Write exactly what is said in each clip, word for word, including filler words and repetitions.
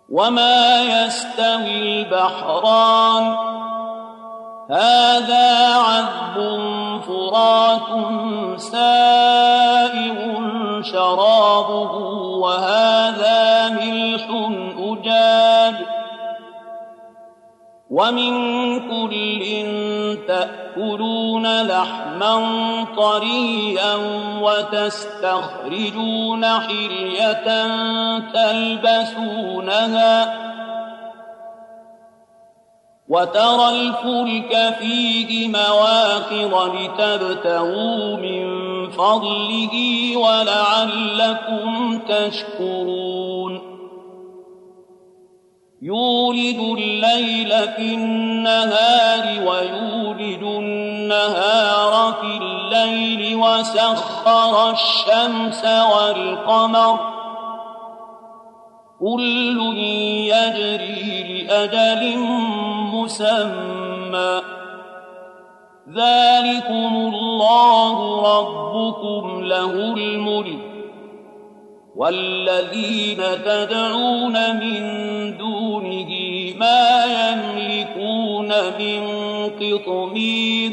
وما يستوي البحران هذا عذب فرات سائغ شرابه وهذا ملح أجاج ومن كل تأكلون لحما طريا وتستخرجون حلية تلبسونها وترى الفلك فيه مواخر لتبتغوا من فضله ولعلكم تشكرون يولد الليل في النهار ويولد النهار في الليل وسخر الشمس والقمر كل يجري لأجل مسمى ذلكم الله ربكم له الملك والذين تدعون من دونه ما يملكون من قطمير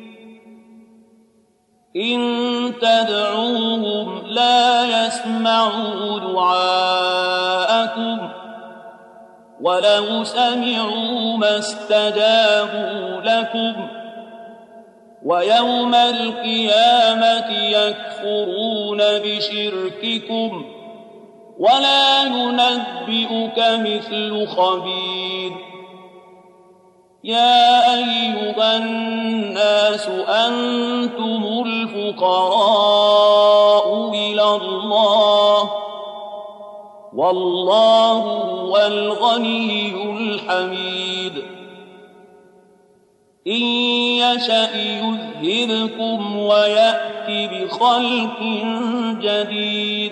إن تدعوهم لا يسمعوا دعاءكم ولو سمعوا ما استجابوا لكم ويوم القيامة يكفرون بشرككم ولا ينبئك مثل خبير يا أيها الناس أنتم الفقراء إلى الله والله هو الغني الحميد إن يشأ يذهبكم ويأتي بخلق جديد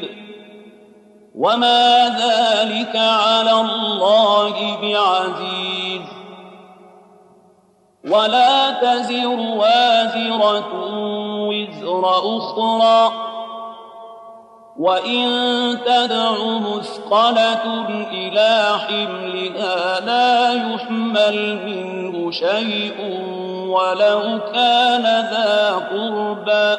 وما ذلك على الله بعزيز ولا تزر وازرة وزر أخرى وإن تدع مثقلة إلى حملها لا يحمل منه شيء ولو كان ذا قربى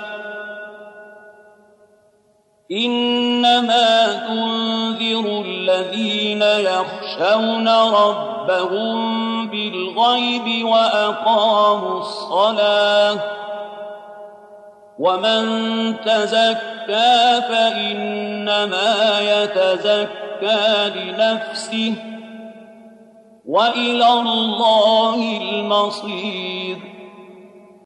إنما تنذر الذين يخشون ربهم بالغيب وأقاموا الصلاة ومن تزكى فإنما يتزكى لنفسه وإلى الله المصير